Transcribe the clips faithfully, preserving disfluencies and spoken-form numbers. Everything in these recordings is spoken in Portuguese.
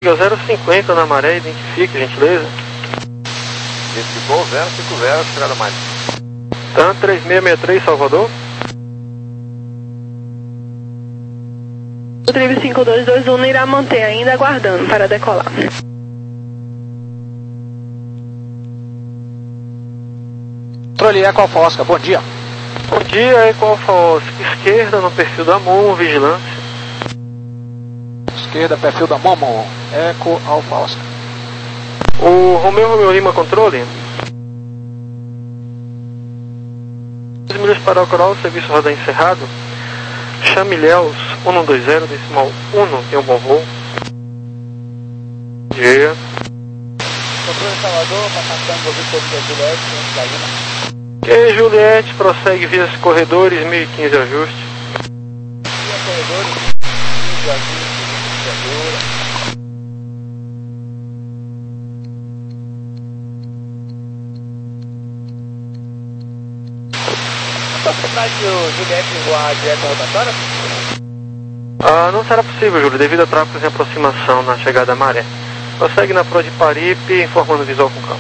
zero cinquenta na maré, identifique, gentileza. Identificou zero cinco zero, chegada mais. TAM três seis seis três, Salvador. O Trip cinco dois dois um irá manter ainda aguardando para decolar. Controle Eco Alfa Oscar, bom dia. Bom dia, Eco Alfa Oscar. Esquerda no perfil da Momo, vigilância. Esquerda, perfil da Momo, Eco Alfa Oscar. O Romeu Romeu Lima, controle. dois milhas para o coral, serviço rodar encerrado. Chame Ilhéus, um dois zero, decimal um, tem um bom voo. Bom dia. Controle Salvador, passando o Vitor de Juliette, da Lima. Ok, Juliette, prossegue via corredores, mil e quinze ajuste. Via corredores, mil e quinze ajuste, a possibilidade de o Juliette voar direto à rotatória? Ah, não será possível, Júlio, devido a tráfegos em aproximação na chegada à maré. Prossegue na Pro de Paripe, informando o visual com campo.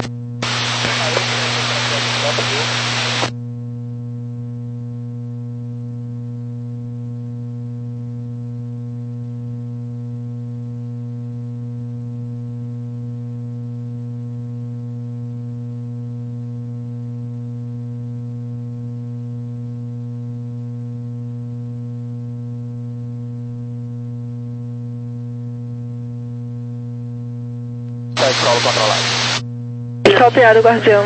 Solo controlado. Copiado, Guardião.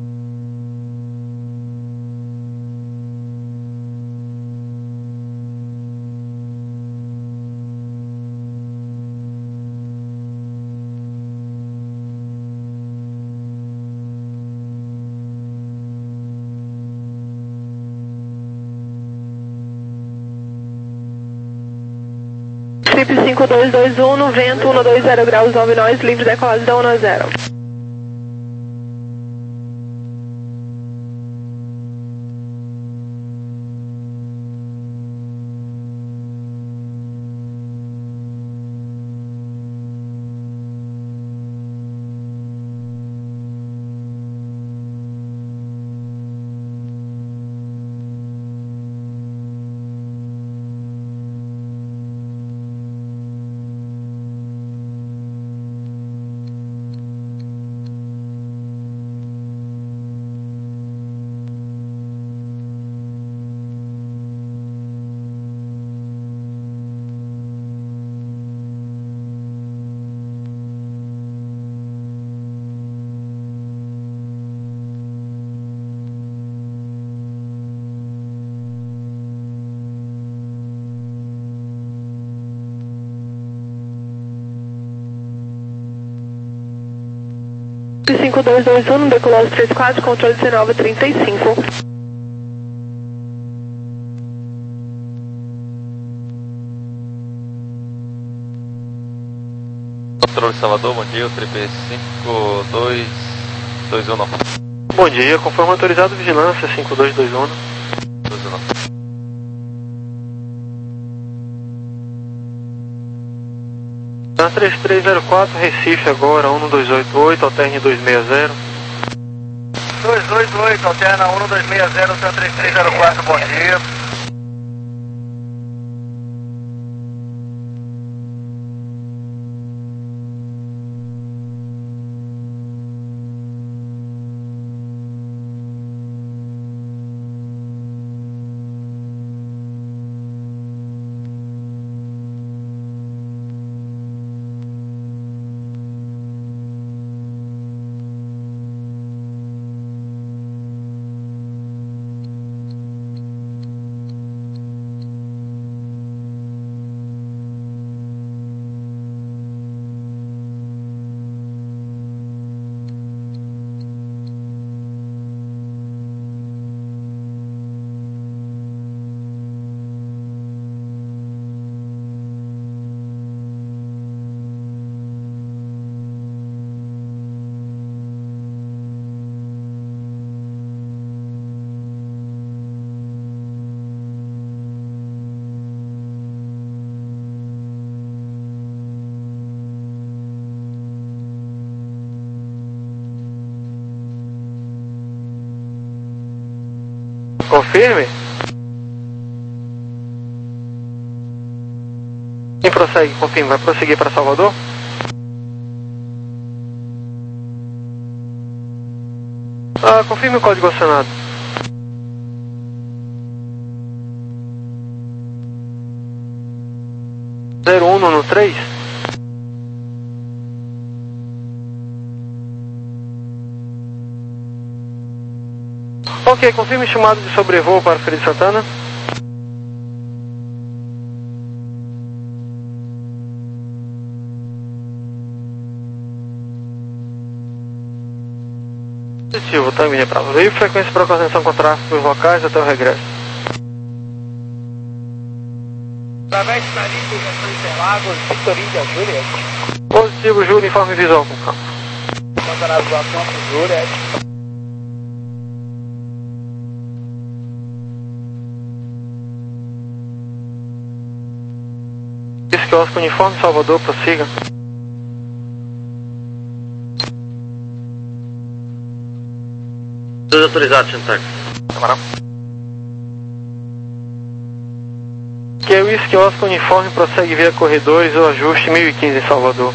Trip cinco dois dois um, no vento, um dois zero graus, nove nós, livre decolagem da um zero. cinco dois dois um, decolagem três quatro, controle dezenove trinta e cinco. Controle Salvador, bom dia, o Trip cinco dois dois um. Bom dia, conforme autorizado, vigilância cinco dois dois um. dois um. Na três três zero quatro, Recife agora, um dois oito oito, alterne dois seis zero. dois dois oito, alterna um dois seis zero, três três zero quatro, bom dia. confirme. Quem prossegue, confirme, vai prosseguir para Salvador? Ah, confirme o código acionado. zero um no três. Ok, confirme o chamado de sobrevoo para Feira de Santana. Positivo, tá em linha para veio frequência para coordenação com tráfego dos locais até o regresso. Através de Nariz, Interlagos, Vitorina, Juliette. Positivo, Júlio, informe visual com campo. Canalização com Juliette. Esse quiosque uniforme Salvador, prossiga. Todos autorizados, Chantax. Camarão. Que é o esse quiosque uniforme prossegue via corredores ou ajuste mil e quinze em Salvador.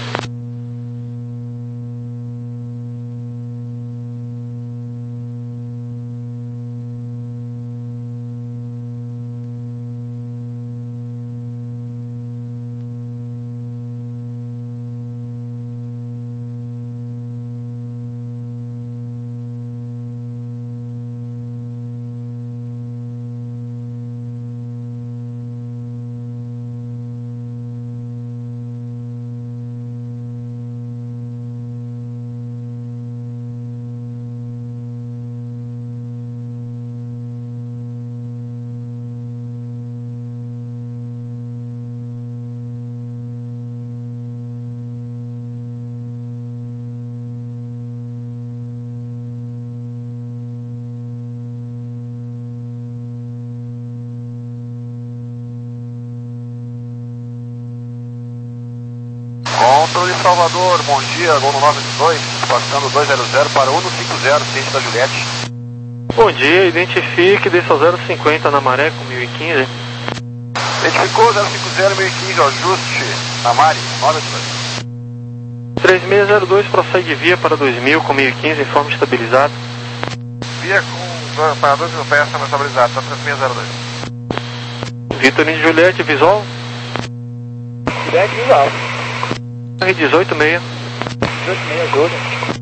Controle Salvador, bom dia, gol no nove dois, passando dois zero zero para um cinco zero, ciente da Juliette. Bom dia, identifique, desça ao zero cinquenta na Maré com mil e quinze. Identificou zero cinco zero, mil e quinze, ajuste na Mari, nove dois. três seis zero dois prossegue via para dois mil com mil e quinze, informe estabilizado. Via com para dois mil peças, mas estabilizado, tá três seis zero dois. Vitorino Juliette, visual. Juliette, visual. R dezoito seis. dezoito seis, Júlia.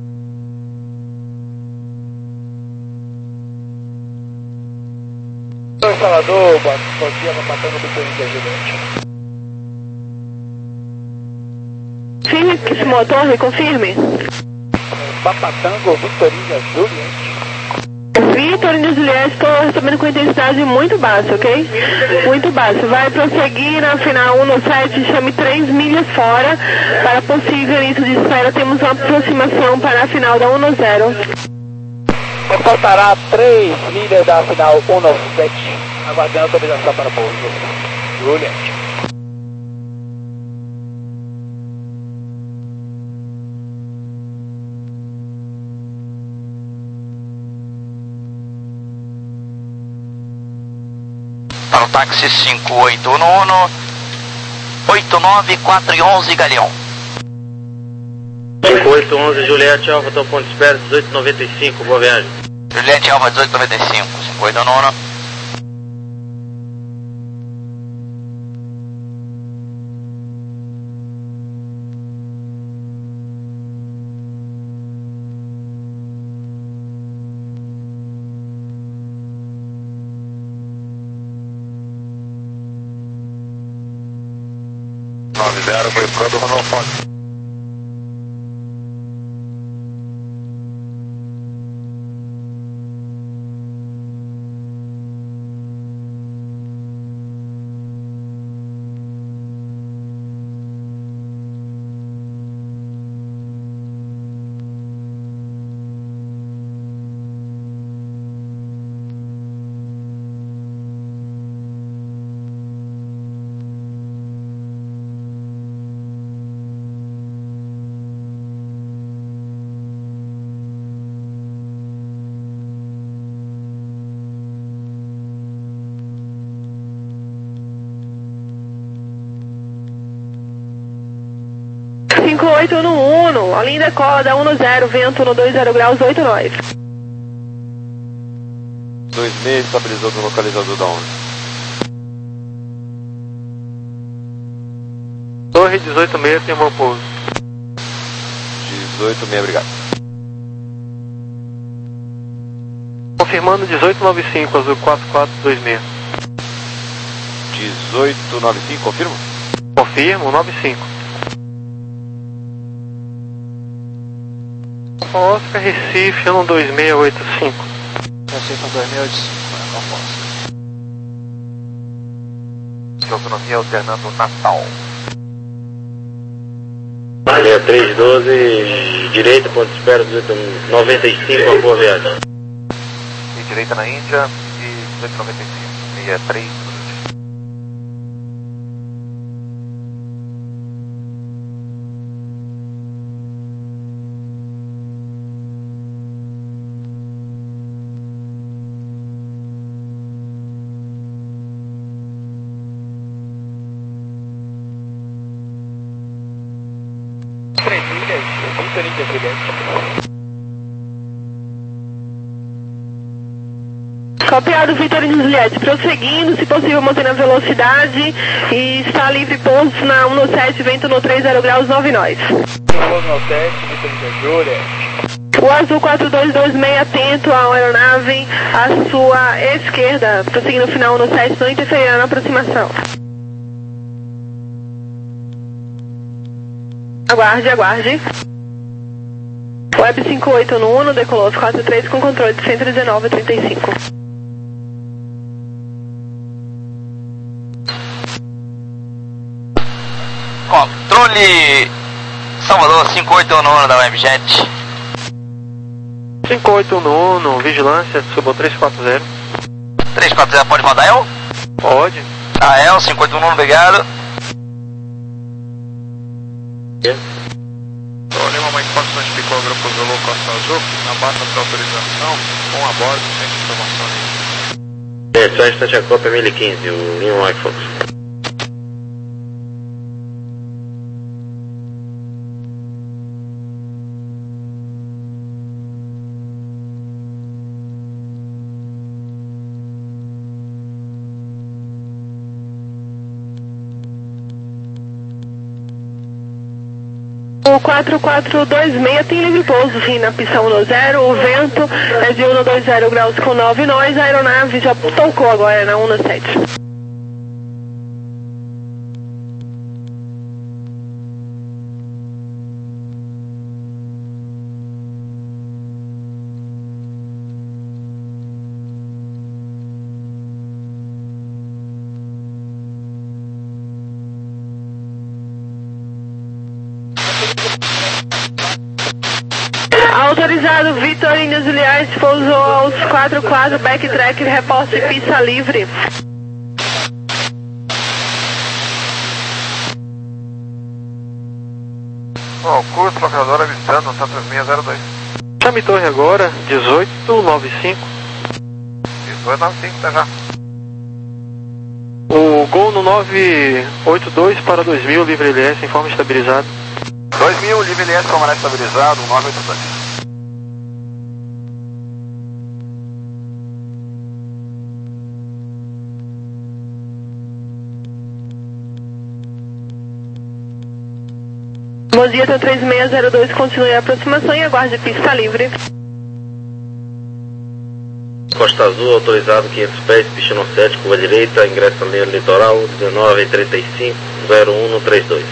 Oi, Salvador, bom dia, vou matando o Vitorino da Juliette. Fix, motor, confirme. Papatango, Vitorino da Juliette. Vitorino e Juliette, estou recebendo com intensidade muito baixa, ok? Muito baixa. Vai prosseguir na final um no sete, chame três milhas fora. Para possível início de espera, temos uma aproximação para a final da um no zero. Faltará três milhas da final um no sete. Aguardando autorização para pouso. Juliette. Para o táxi cinco oito um, oito nove quatro um Galeão. cinco oito um um, Juliette Alfa, teu ponto de espera, dezoito noventa e cinco, boa viagem. Juliette Alfa, dezoito noventa e cinco, cinco oito um um. nove zero, foi pro do Ronaldo. cinco oito no Uno, a linha decola um no zero, vento no dois zero graus, oito nós. dois seis estabilizou no localizador da onda. Torre dezoito seis, tem bom pouso. dezoito seis, obrigado. Confirmando dezoito nove cinco, azul quatro quatro dois seis. dezoito nove cinco, confirma? Confirmo, nove cinco. Oscar Recife, um dois seis oito cinco. Recife um dois seis oito cinco, é a Autonomia alternando Natal. Área três doze, direita, ponto de espera dezoito noventa e cinco, uma boa viagem. E direita na Índia e dezoito noventa e cinco, sessenta e três. Copiado, Vitor e Juliette, prosseguindo, se possível mantendo a velocidade e está livre pouso na um no sete, vento no três zero graus, nove nós. pouso no sete, Vitor e Juliette. O azul quatro dois dois seis, atento à aeronave à sua esquerda, prosseguindo final no sete, não interferirá na aproximação. Aguarde, aguarde. Web cinco oito no Uno, decolou aos quatro três com controle de cento e dezenove a trinta e cinco. Controle Salvador cinco oito no Uno da Webjet. cinco oito no Uno, vigilância, subo três quatro zero. três quatro zero, pode mandar El? Pode. Ah, El, cinco oito no Uno, obrigado. Problema mais forte nas picógrafos Zulu Costa Azul, na bata para autorização, com a bordo, sem informação nenhuma. É, só instante a Copa mil e quinze, o Lima Mike Fox. O quatro quatro dois seis tem livre pouso, sim, na pista um no zero, o vento é de um no dois zero graus com nove nós, a aeronave já tocou agora na um no sete. Autorizado, Vitor Índias Juliette, pousou aos quatro quatro, backtrack, reposte pista livre. Ó, oh, curso, locadora avistando, Santa três seis zero dois. Chame torre agora, dezoito nove cinco. dezoito nove cinco, tá já. O Gol no nove oito dois para dois mil, livre L S, informe estabilizado. dois mil, livre L S, permanece estabilizado, nove oito dois. Bom dia, três seis zero dois, continue a aproximação e aguarde pista livre. Costa Azul, autorizado quinhentos pés, pista no sete, curva direita, ingresso na linha litoral, dezenove trinta e cinco, zero um trinta e dois.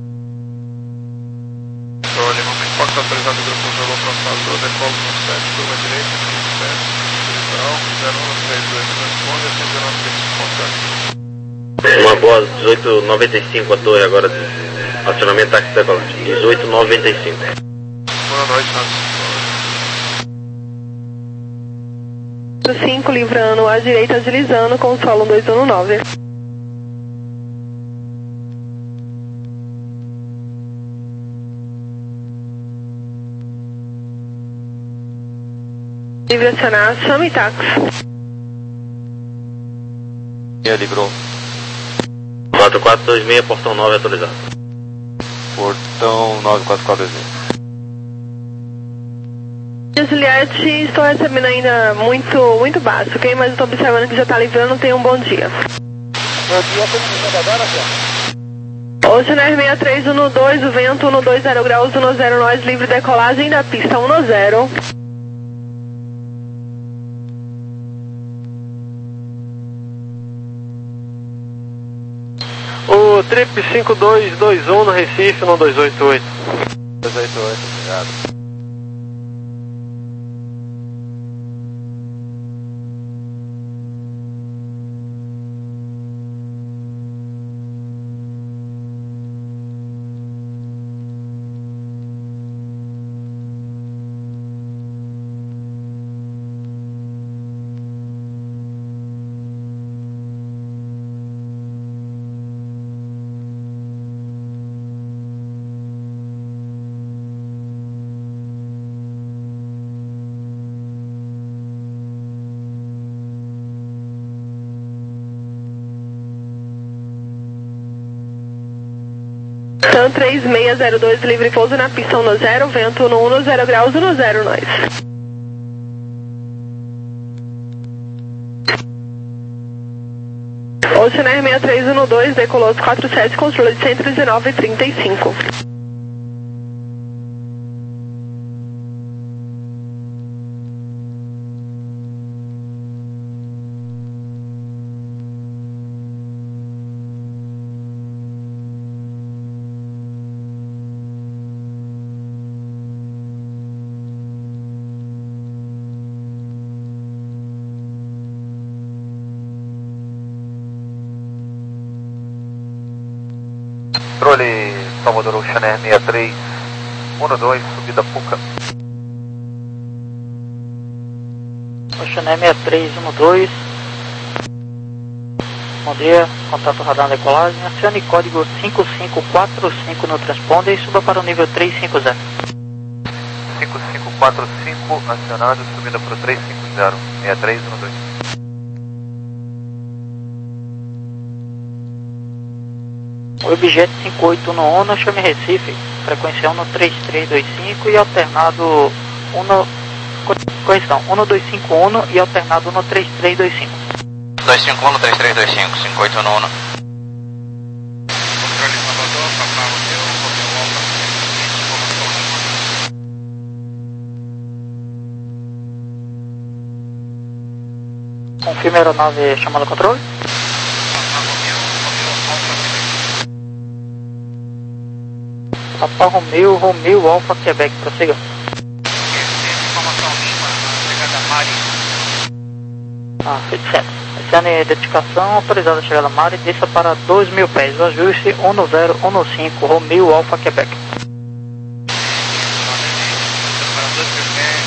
Lima mais forte, autorizado grupo Zulu Costa Azul, decolo no sete, curva direita, sete, litoral, zero um três dois, responde a cento e dezenove trinta e cinco. Uma boa, dezoito noventa e cinco a torre agora, acionamento táxi decolante, dezoito noventa e cinco. Boa noite, Nath. cinco, livrando à direita, agilizando com o solo um dois um nove. Livre acionar, chame táxi. E livrou. quatro quatro dois seis, portão nove atualizado. portão nove quatro quatro dois. Juliette, estou recebendo ainda muito, muito baixo, ok? Mas estou observando que já está livrando, tenha um bom dia. Bom dia, como me agora, senhor? Oceanar seis três um dois, o vento um dois zero graus, um zero nós, livre decolagem da pista um zero. O Trip cinco dois dois um no Recife, no dois oito oito. dois oito oito, obrigado. Tan três seis zero dois, livre pouso na pista um zero, vento no um zero graus, um zero nós. Oceanar seis três um dois, decolou quatro sete, controle de cento e dezenove e trinta e cinco. Controle Salvador Oceanar seis três um dois, subida Puca. Oceanar seis três um dois. Bom dia, contato radar na decolagem. Acione código cinco cinco quatro cinco no transponder e suba para o nível três cinco zero. cinco cinco quatro cinco, acionado, subida para o três cinco zero, seis três um dois. Objeto cinco oito um um, chame Recife, frequência um três três dois cinco e alternado um, correção, um dois cinco um e alternado um três três dois cinco. dois cinco um, três três dois cinco, cinco oito um um. Controle Salvador, Papa Romeu, Romeu Alfa, Confirme a aeronave chamada controle. Papa Romeu, Romeu Alfa, Quebec, prossiga. informação mínima, chegada Mari. Ah, feito certo. Acione identificação, autorizada a chegada Mari, desça para dois mil pés, o ajuste um zero um cinco, Romeu Alfa, Quebec. Para dois mil pés,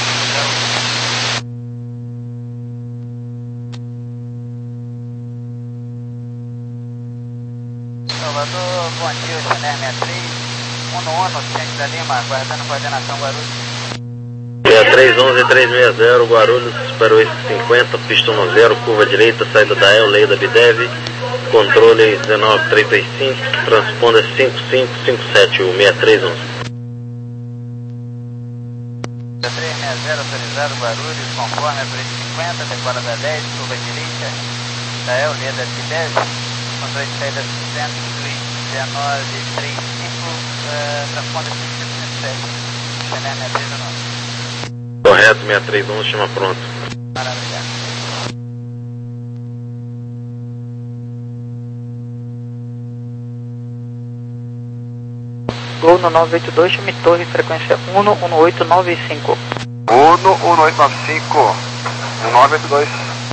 Salvador, bom dia, Oceanar seis três um um, Ciente da Lima, aguardando coordenação Guarulhos. seis três um um três seis zero, Guarulhos, para o cinquenta, pista um zero, curva direita, saída da E L, lei da Bidev, controle dezenove trinta e cinco, transponder cinco cinco cinco sete, o seis três um um. três seis zero, autorizado Guarulhos, conforme a polícia cinquenta, decola da dez, curva direita, da E L, lei da Bidev, controle de saída cento e dezenove trinta e cinco, uh, transponder cinco cinco cinco sete, Oceanar seis três um um. Correto, seis três um, chama pronto. Maravilha. Gol no nove oito dois, chame torre, frequência um um oito nove cinco. Uno um oito nove cinco, nove oito dois.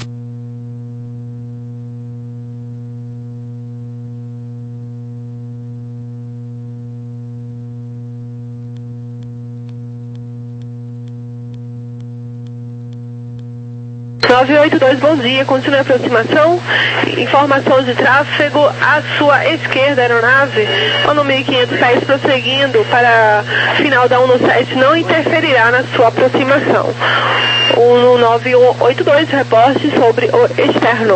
nove oito dois, bom dia, continue a aproximação, informação de tráfego, à sua esquerda, aeronave, no mil e quinhentos pés, prosseguindo para final da um sete, não interferirá na sua aproximação. um nove oito dois, reporte sobre o externo.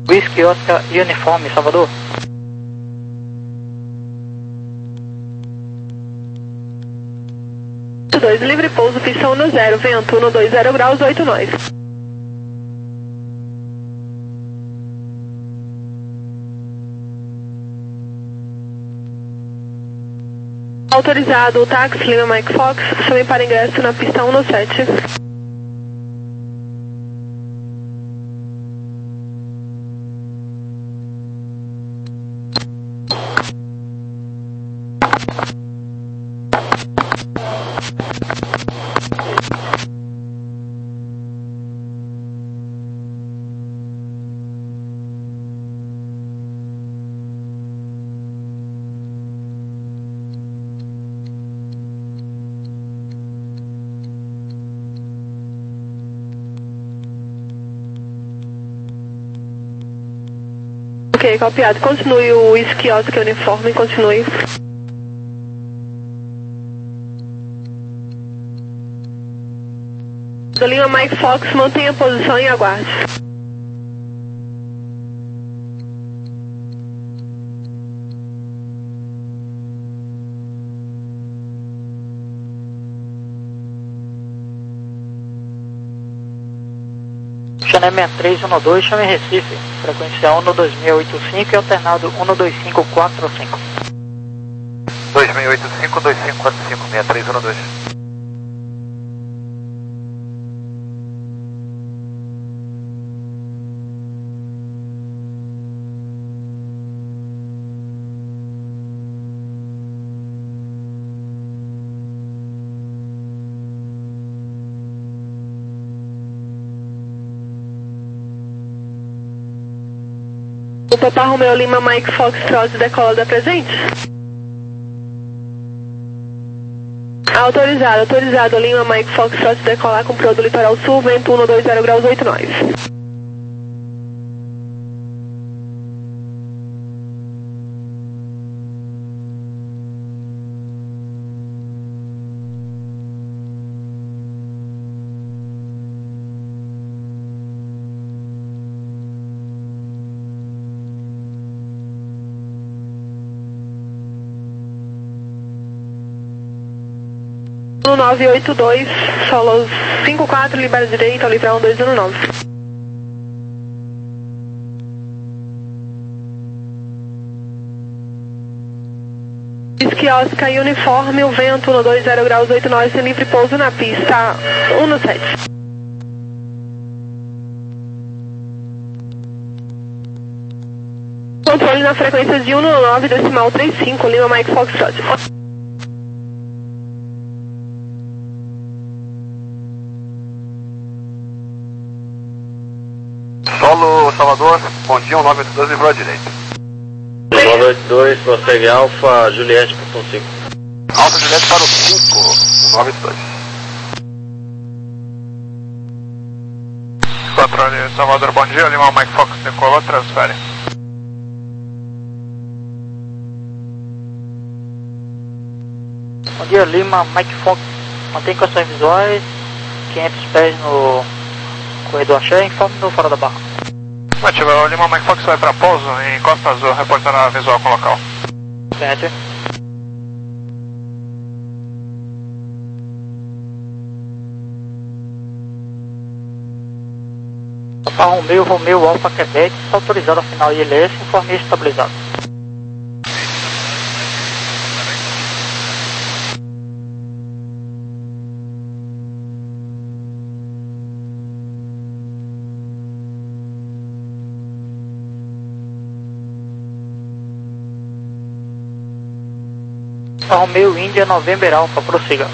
Whisky Oscar Uniforme, Salvador. dois, livre pouso, pista um zero, vento um dois zero graus, oito nós. Autorizado o táxi Lima Mike Fox, chame para ingresso na pista um sete. Ok, copiado. Continue o Whisky Oscar Uniforme, continue. Do Lima Mike Fox, mantenha a posição e aguarde. Channel sessenta e três um dois, chame Recife. Frequência um dois mil oitenta e cinco e alternado um dois cinco quatro cinco. dois mil oitenta e cinco, dois cinco quatro cinco, sessenta e três um dois. O Papa Romeo Lima Mike Foxtrot decola da presente? Autorizado, autorizado Lima Mike Foxtrot decolar com proa do litoral sul, vento um dois zero graus, oito nós. nove oito dois, solo cinco quatro, libera direita, livrar um dois um nove. Whisky Oscar Uniforme, o vento um dois zero graus, oito nós, sem livre pouso na pista um sete. Controle na frequência de um nove decimal trinta e cinco, Lima Mike Foxtrot. Solo Salvador, bom dia, um nove oito dois, livrou à direita. nove oito dois, prossegue Alfa Juliette para o cinco. Alfa Juliette para o cinco, nove oito dois. Controle Salvador, bom dia, Lima Mike Fox decolou, transfere. Bom dia, Lima Mike Fox, mantém equações visuais, quinhentos pés no corredor Axé, informe no fora da barra. Ativa, o Lima Mike Fox vai para pouso em Costa Azul, reportando a visual com o local. Certo. Papa Romeo, Romeo Alfa Quebec, autorizado a final I L S, informe estabilizado. Alfa Romeo Índia November Alfa, prossiga.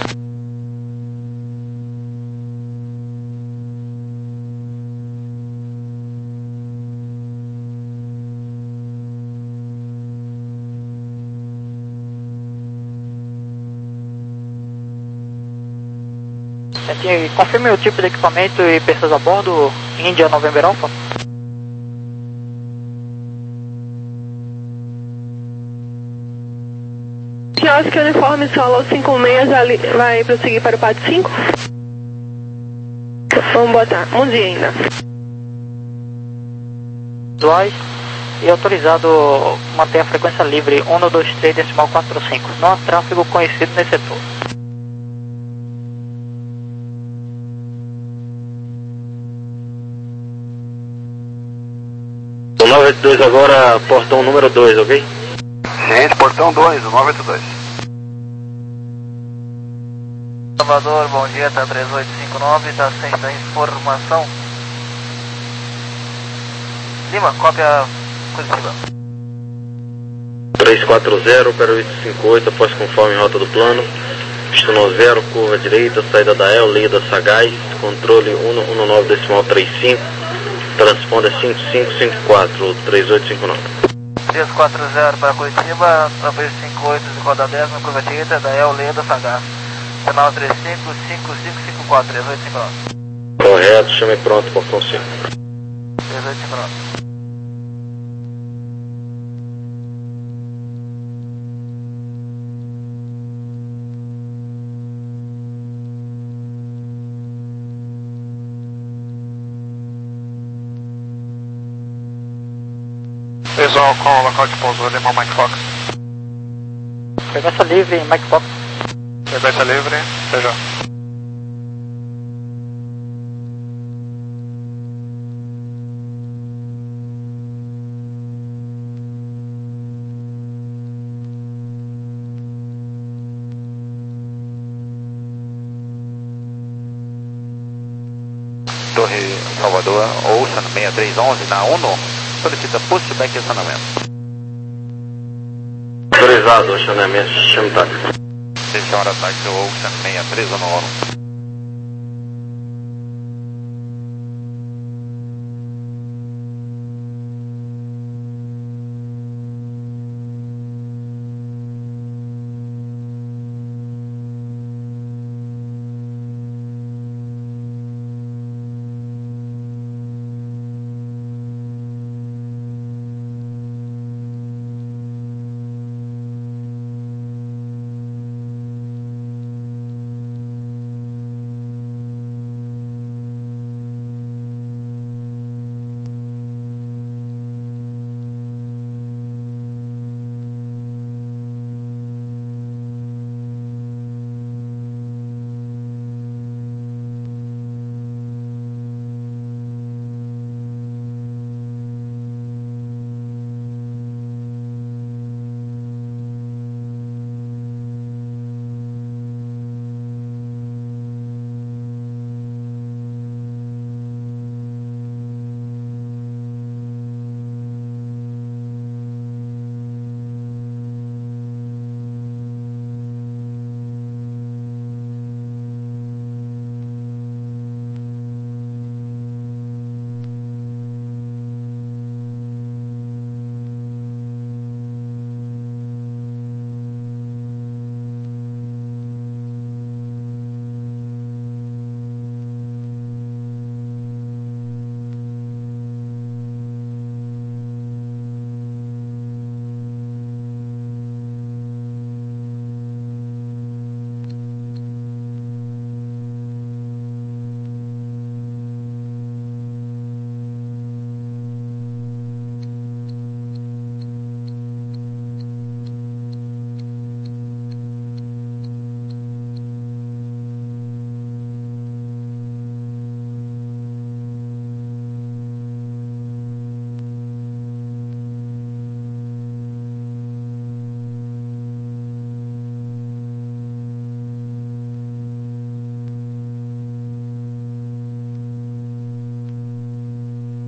Confirme o tipo de equipamento e pessoas a bordo, Índia November Alfa. Quiosque Uniforme Solo cinco seis, ali, vai prosseguir para o pátio cinco? Vamos botar, um dia ainda. visuais e autorizado manter a frequência livre um dois três decimal quatro cinco. Não há tráfego conhecido nesse setor. O nove oito dois agora, portão número dois, ok? Gente, portão dois, o nove oito dois. Salvador, bom dia, tá três oito cinco nove, tá sem da informação. Lima, cópia Curitiba. três quatro zero, opera oito cinco oito, após conforme rota do plano. Pista zero, curva direita, saída da El, Leda Sagaz, controle cento e dezenove decimal trinta e cinco, transponder cinco cinco cinco quatro, três oito cinco nove. três quatro zero para Curitiba, oito cinco oito, roda dez, na curva direita, da El, Leda Sagaz. Canal três cinco cinco cinco cinco quatro, três oito cinco nove. Correto, chame pronto, portão cinco. três oito cinco nove. Visual com local de pouso, Lima Mike Fox. Frequência livre, Mike Fox. Frequência livre, seja. Torre Salvador, Ocean seis três um um na Uno, solicita pushback e acionamento. Autorizado, acionamento, chame táxi. Deixa a hora táxi Ocean seis três um no Uno.